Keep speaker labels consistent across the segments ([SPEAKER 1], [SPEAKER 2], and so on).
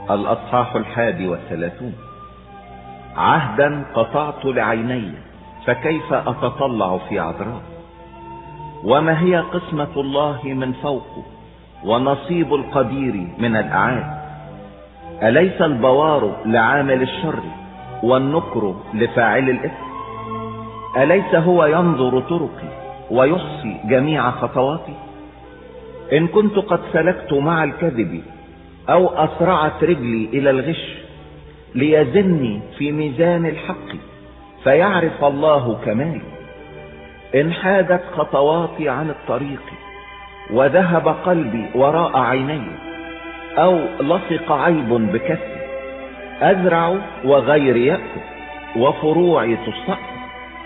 [SPEAKER 1] الأصحاح 31. عهدا قطعت لعيني، فكيف أتطلع في عذراء؟ وما هي قسمة الله من فوق، ونصيب القدير من الأعاد؟ أليس البوار لعامل الشر، والنكر لفاعل الإثم؟ أليس هو ينظر طرقي ويحصي جميع خطواتي؟ إن كنت قد سلكت مع الكذب، أو أسرعت رجلي إلى الغش، ليزني في ميزان الحق فيعرف الله كمالي. إن حادت خطواتي عن الطريق، وذهب قلبي وراء عيني، أو لصق عيب بكفي، أزرع وغيري يأكل، وفروعي تستأثر.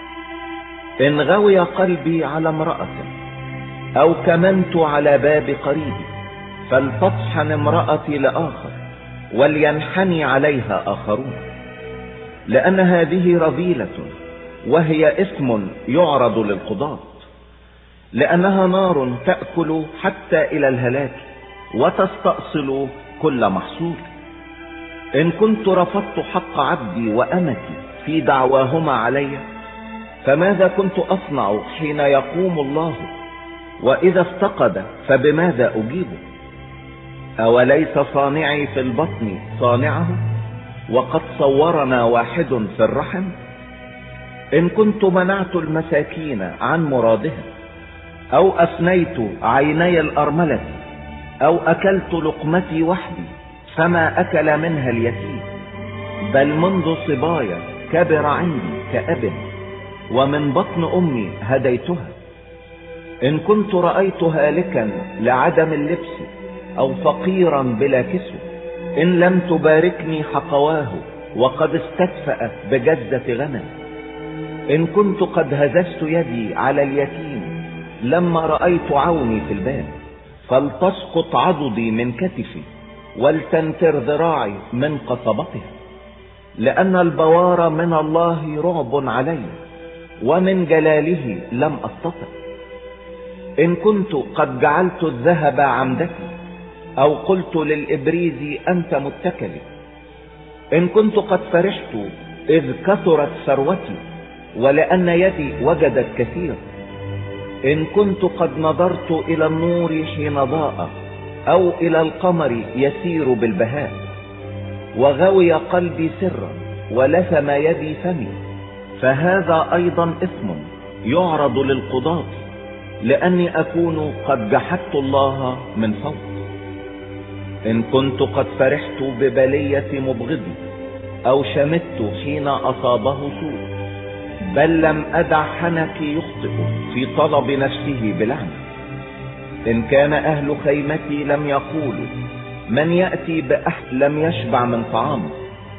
[SPEAKER 1] إن غوي قلبي على امرأة، أو كمنت على باب قريبي، فلتطحن امرأتي لآخر، ولينحني عليها آخرون. لأن هذه رذيلة، وهي إثم يعرض للقضاة. لأنها نار تأكل حتى إلى الهلاك، وتستأصل كل محصول. إن كنت رفضت حق عبدي وأمتي في دعواهما علي، فماذا كنت أصنع حين يقوم الله؟ وإذا افتقد فبماذا أجيبه؟ أوليس صانعي في البطن صانعه، وقد صورنا واحد في الرحم؟ إن كنت منعت المساكين عن مرادها، أو أفنيت عيني الأرملة، أو أكلت لقمتي وحدي، فما أكل منها اليتيم. بل منذ صبايا كبر عندي كأب، ومن بطن أمي هديتها. إن كنت رأيت هالكا لعدم اللبس، أو فقيرا بلا كسو، إن لم تباركني حقواه، وقد استدفأ بجزة غنم. إن كنت قد هززت يدي على اليتيم لما رأيت عوني في الباب، فلتسقط عضدي من كتفي، ولتنتر ذراعي من قصبتها. لأن البوار من الله رعب علي، ومن جلاله لم أستطع. إن كنت قد جعلت الذهب عمدتي، أو قلت للإبريز أنت متكلي. إن كنت قد فرحت إذ كثرت ثروتي، ولأن يدي وجدت كثير. إن كنت قد نظرت إلى النور حين ضاء، أو إلى القمر يسير بالبهاء، وغوي قلبي سرا، ولثم يدي فمي، فهذا أيضا إثم يعرض للقضاة، لأني أكون قد جحدت الله من فوق. إن كنت قد فرحت ببلية مبغضي، أو شمت حين أصابه سوء، بل لم أدع حنكي يخطئ في طلب نفسه بلعنة. إن كان أهل خيمتي لم يقولوا من يأتي بأحد لم يشبع من طعامه،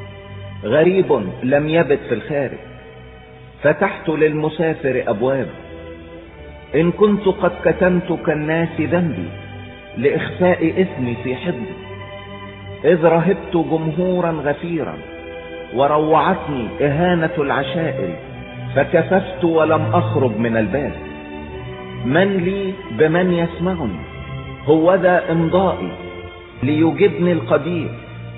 [SPEAKER 1] غريب لم يبت في الخارج، فتحت للمسافر أبواب. إن كنت قد كتمت كالناس ذنبي، لإخفاء إثمي في حضني، إذ رهبت جمهورا غفيرا، وروعتني إهانة العشائر، فكففت ولم أخرج من الباب. من لي بمن يسمعني؟ هو ذا إمضائي ليجبني القدير.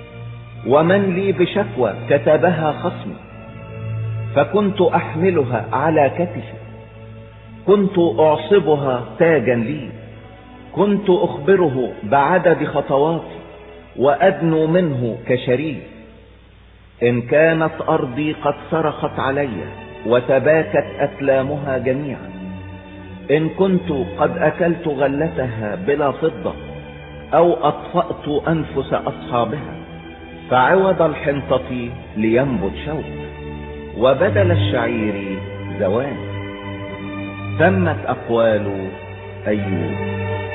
[SPEAKER 1] ومن لي بشكوى كتبها خصمي، فكنت أحملها على كتفي. كنت أعصبها تاجا لي، كنت أخبره بعدد خطواتي، وأدنو منه كشريك. إن كانت أرضي قد صرخت علي، وتباكت أكلامها جميعا، إن كنت قد أكلت غلتها بلا فضة، أو أطفأت أنفس أصحابها، فعوض الحنطة لينبت شوك، وبدل الشعير زوال. تمت أقوال أيوب.